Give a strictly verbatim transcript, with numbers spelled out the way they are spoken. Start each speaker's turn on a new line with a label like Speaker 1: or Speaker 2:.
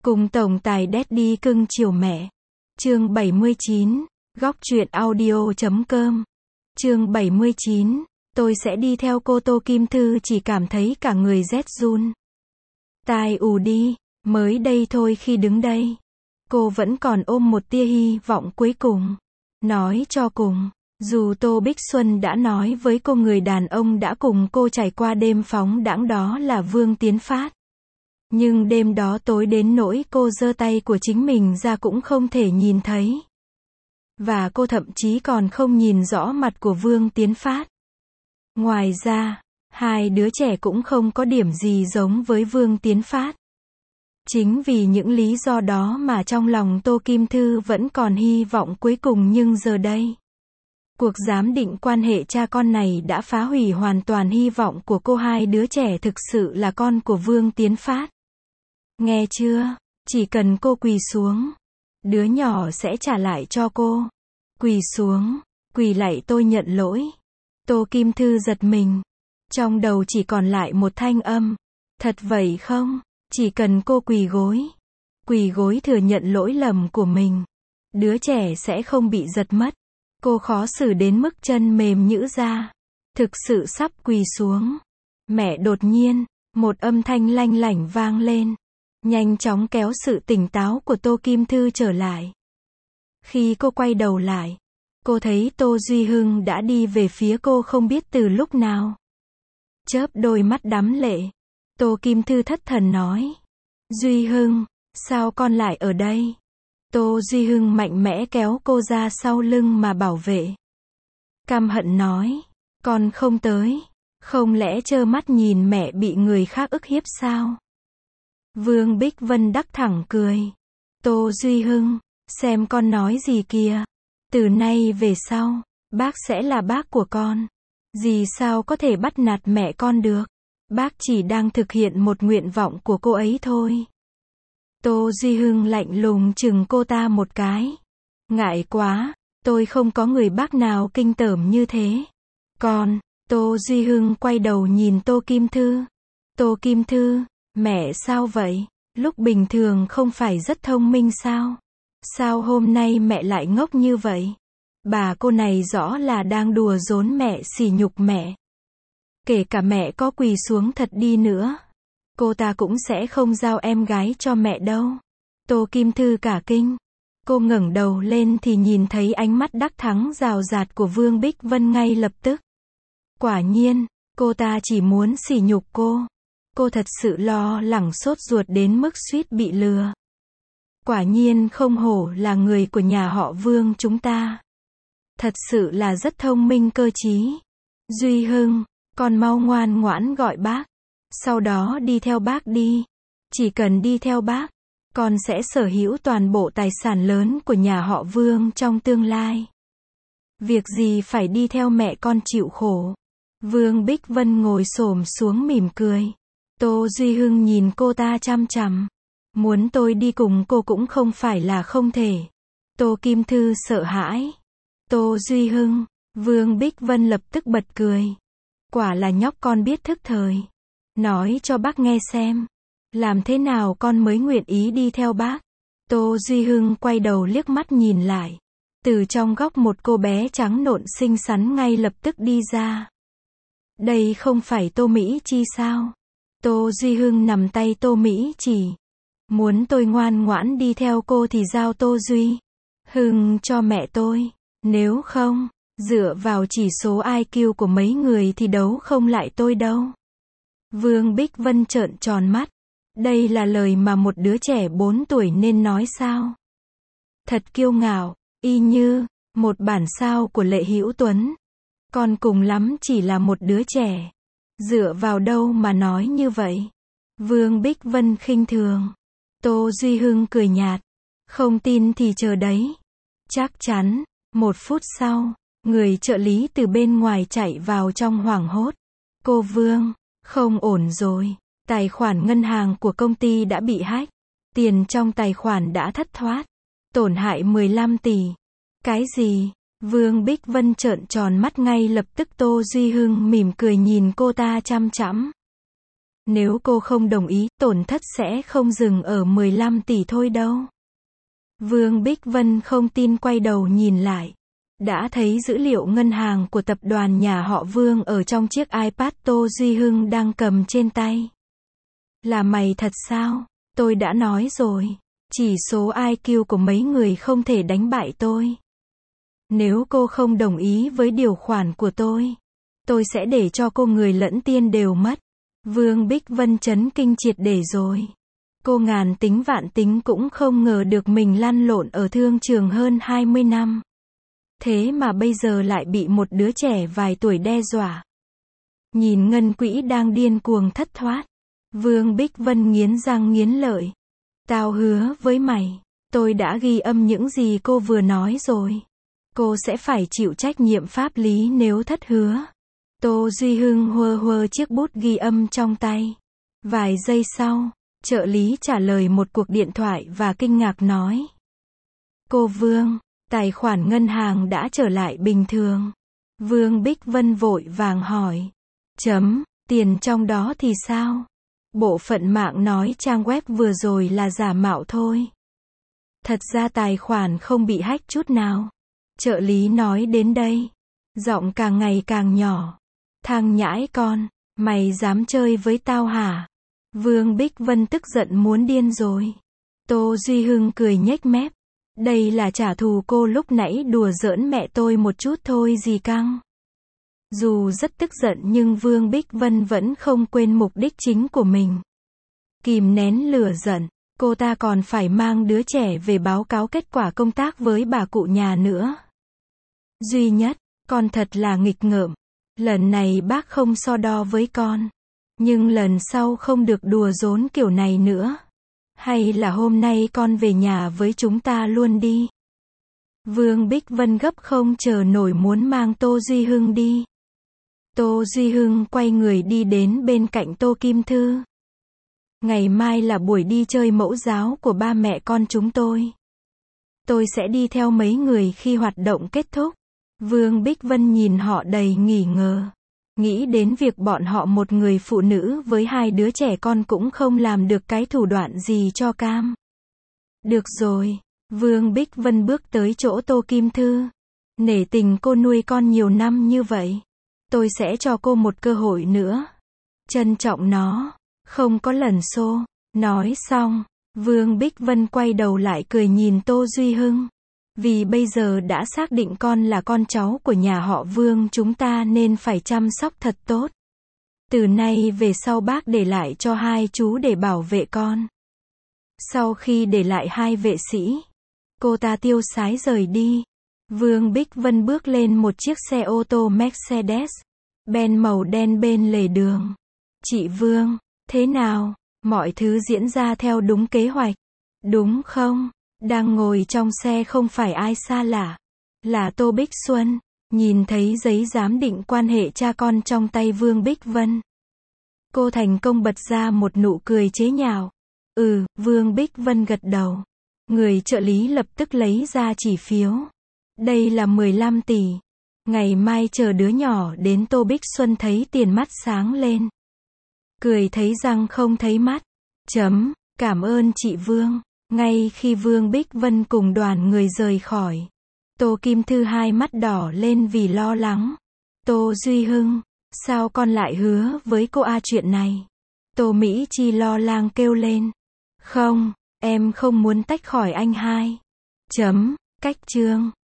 Speaker 1: Cùng tổng tài Daddy cưng chiều mẹ. Chương bảy mươi chín, góc truyện audio chấm com. Chương bảy mươi chín, tôi sẽ đi theo cô. Tô Kim Thư chỉ cảm thấy cả người rét run. Tai ù đi, mới đây thôi khi đứng đây, cô vẫn còn ôm một tia hy vọng cuối cùng. Nói cho cùng, dù Tô Bích Xuân đã nói với cô người đàn ông đã cùng cô trải qua đêm phóng đãng đó là Vương Tiến Phát. Nhưng đêm đó tối đến nỗi cô giơ tay của chính mình ra cũng không thể nhìn thấy. Và cô thậm chí còn không nhìn rõ mặt của Vương Tiến Phát. Ngoài ra, hai đứa trẻ cũng không có điểm gì giống với Vương Tiến Phát. Chính vì những lý do đó mà trong lòng Tô Kim Thư vẫn còn hy vọng cuối cùng, nhưng giờ đây, cuộc giám định quan hệ cha con này đã phá hủy hoàn toàn hy vọng của cô. Hai đứa trẻ thực sự là con của Vương Tiến Phát. Nghe chưa? Chỉ cần cô quỳ xuống, đứa nhỏ sẽ trả lại cho cô. Quỳ xuống, quỳ lạy tôi nhận lỗi. Tô Kim Thư giật mình. Trong đầu chỉ còn lại một thanh âm. Thật vậy không? Chỉ cần cô quỳ gối, quỳ gối thừa nhận lỗi lầm của mình, đứa trẻ sẽ không bị giật mất. Cô khó xử đến mức chân mềm nhũn ra. Thực sự sắp quỳ xuống. Mẹ, đột nhiên, một âm thanh lanh lảnh vang lên, nhanh chóng kéo sự tỉnh táo của Tô Kim Thư trở lại. Khi cô quay đầu lại, cô thấy Tô Duy Hưng đã đi về phía cô không biết từ lúc nào. Chớp đôi mắt đắm lệ, Tô Kim Thư thất thần nói: Duy Hưng, sao con lại ở đây? Tô Duy Hưng mạnh mẽ kéo cô ra sau lưng mà bảo vệ. Căm hận nói: con không tới, không lẽ trơ mắt nhìn mẹ bị người khác ức hiếp sao? Vương Bích Vân đắc thẳng cười. Tô Duy Hưng, xem con nói gì kìa. Từ nay về sau, bác sẽ là bác của con. Dì sao có thể bắt nạt mẹ con được? Bác chỉ đang thực hiện một nguyện vọng của cô ấy thôi. Tô Duy Hưng lạnh lùng chừng cô ta một cái. Ngại quá, tôi không có người bác nào kinh tởm như thế. Con, Tô Duy Hưng quay đầu nhìn Tô Kim Thư. Tô Kim Thư, mẹ sao vậy? Lúc bình thường không phải rất thông minh sao? Sao hôm nay mẹ lại ngốc như vậy? Bà cô này rõ là đang đùa giỡn mẹ, sỉ nhục mẹ. Kể cả mẹ có quỳ xuống thật đi nữa, cô ta cũng sẽ không giao em gái cho mẹ đâu. Tô Kim Thư cả kinh. Cô ngẩng đầu lên thì nhìn thấy ánh mắt đắc thắng rào rạt của Vương Bích Vân ngay lập tức. Quả nhiên, cô ta chỉ muốn sỉ nhục cô. Cô thật sự lo lắng sốt ruột đến mức suýt bị lừa. Quả nhiên không hổ là người của nhà họ Vương chúng ta. Thật sự là rất thông minh cơ trí. Duy Hưng, con mau ngoan ngoãn gọi bác. Sau đó đi theo bác đi. Chỉ cần đi theo bác, con sẽ sở hữu toàn bộ tài sản lớn của nhà họ Vương trong tương lai. Việc gì phải đi theo mẹ con chịu khổ. Vương Bích Vân ngồi xổm xuống mỉm cười. Tô Duy Hưng nhìn cô ta chăm chằm. Muốn tôi đi cùng cô cũng không phải là không thể. Tô Kim Thư sợ hãi. Tô Duy Hưng, Vương Bích Vân lập tức bật cười. Quả là nhóc con biết thức thời. Nói cho bác nghe xem, làm thế nào con mới nguyện ý đi theo bác? Tô Duy Hưng quay đầu liếc mắt nhìn lại. Từ trong góc một cô bé trắng nộn xinh xắn ngay lập tức đi ra. Đây không phải Tô Mỹ Chi sao? Tô Duy Hưng nắm tay Tô Mỹ Chỉ. Muốn tôi ngoan ngoãn đi theo cô thì giao Tô Duy Hưng cho mẹ tôi. Nếu không, dựa vào chỉ số i kiu của mấy người thì đấu không lại tôi đâu. Vương Bích Vân trợn tròn mắt. Đây là lời mà một đứa trẻ bốn tuổi nên nói sao? Thật kiêu ngạo, y như một bản sao của Lệ Hữu Tuấn. Con cùng lắm chỉ là một đứa trẻ. Dựa vào đâu mà nói như vậy? Vương Bích Vân khinh thường. Tô Duy Hưng cười nhạt. Không tin thì chờ đấy. Chắc chắn. Một phút sau, người trợ lý từ bên ngoài chạy vào trong hoảng hốt. Cô Vương, không ổn rồi. Tài khoản ngân hàng của công ty đã bị hack. Tiền trong tài khoản đã thất thoát. Tổn hại mười lăm tỷ. Cái gì? Vương Bích Vân trợn tròn mắt ngay lập tức. Tô Duy Hưng mỉm cười nhìn cô ta chăm chăm. Nếu cô không đồng ý, tổn thất sẽ không dừng ở mười lăm tỷ thôi đâu. Vương Bích Vân không tin quay đầu nhìn lại. Đã thấy dữ liệu ngân hàng của tập đoàn nhà họ Vương ở trong chiếc iPad Tô Duy Hưng đang cầm trên tay. Là mày thật sao? Tôi đã nói rồi. Chỉ số i kiu của mấy người không thể đánh bại tôi. Nếu cô không đồng ý với điều khoản của tôi, tôi sẽ để cho cô người lẫn tiên đều mất. Vương Bích Vân chấn kinh triệt để rồi. Cô ngàn tính vạn tính cũng không ngờ được mình lăn lộn ở thương trường hơn hai mươi năm. Thế mà bây giờ lại bị một đứa trẻ vài tuổi đe dọa. Nhìn ngân quỹ đang điên cuồng thất thoát. Vương Bích Vân nghiến răng nghiến lợi. Tao hứa với mày, tôi đã ghi âm những gì cô vừa nói rồi. Cô sẽ phải chịu trách nhiệm pháp lý nếu thất hứa. Tô Duy Hưng huơ huơ chiếc bút ghi âm trong tay. Vài giây sau, trợ lý trả lời một cuộc điện thoại và kinh ngạc nói. Cô Vương, tài khoản ngân hàng đã trở lại bình thường. Vương Bích Vân vội vàng hỏi. Chấm, tiền trong đó thì sao? Bộ phận mạng nói trang web vừa rồi là giả mạo thôi. Thật ra tài khoản không bị hack chút nào. Trợ lý nói đến đây. Giọng càng ngày càng nhỏ. Thằng nhãi con, mày dám chơi với tao hả? Vương Bích Vân tức giận muốn điên rồi. Tô Duy Hưng cười nhếch mép. Đây là trả thù cô lúc nãy đùa giỡn mẹ tôi một chút thôi gì căng. Dù rất tức giận nhưng Vương Bích Vân vẫn không quên mục đích chính của mình. Kìm nén lửa giận, cô ta còn phải mang đứa trẻ về báo cáo kết quả công tác với bà cụ nhà nữa. Duy Nhất, con thật là nghịch ngợm. Lần này bác không so đo với con. Nhưng lần sau không được đùa giỡn kiểu này nữa. Hay là hôm nay con về nhà với chúng ta luôn đi. Vương Bích Vân gấp không chờ nổi muốn mang Tô Duy Hưng đi. Tô Duy Hưng quay người đi đến bên cạnh Tô Kim Thư. Ngày mai là buổi đi chơi mẫu giáo của ba mẹ con chúng tôi. Tôi sẽ đi theo mấy người khi hoạt động kết thúc. Vương Bích Vân nhìn họ đầy nghi ngờ. Nghĩ đến việc bọn họ một người phụ nữ với hai đứa trẻ con cũng không làm được cái thủ đoạn gì cho cam. Được rồi. Vương Bích Vân bước tới chỗ Tô Kim Thư. Nể tình cô nuôi con nhiều năm như vậy. Tôi sẽ cho cô một cơ hội nữa. Trân trọng nó. Không có lần xô. Nói xong, Vương Bích Vân quay đầu lại cười nhìn Tô Duy Hưng. Vì bây giờ đã xác định con là con cháu của nhà họ Vương chúng ta nên phải chăm sóc thật tốt. Từ nay về sau bác để lại cho hai chú để bảo vệ con. Sau khi để lại hai vệ sĩ, cô ta tiêu sái rời đi. Vương Bích Vân bước lên một chiếc xe ô tô Mercedes-Benz màu đen bên lề đường. Chị Vương, thế nào? Mọi thứ diễn ra theo đúng kế hoạch, đúng không? Đang ngồi trong xe không phải ai xa lạ, là Tô Bích Xuân. Nhìn thấy giấy giám định quan hệ cha con trong tay Vương Bích Vân, cô thành công bật ra một nụ cười chế nhạo. Ừ, Vương Bích Vân gật đầu. Người trợ lý lập tức lấy ra chỉ phiếu. Đây là mười lăm tỷ. Ngày mai chờ đứa nhỏ đến. Tô Bích Xuân thấy tiền mắt sáng lên. Cười thấy răng không thấy mắt. Chấm, cảm ơn chị Vương. Ngay khi Vương Bích Vân cùng đoàn người rời khỏi, Tô Kim Thư hai mắt đỏ lên vì lo lắng. Tô Duy Hưng, sao con lại hứa với cô A chuyện này? Tô Mỹ Chi lo lắng kêu lên. Không, em không muốn tách khỏi anh hai. Chấm, cách chương.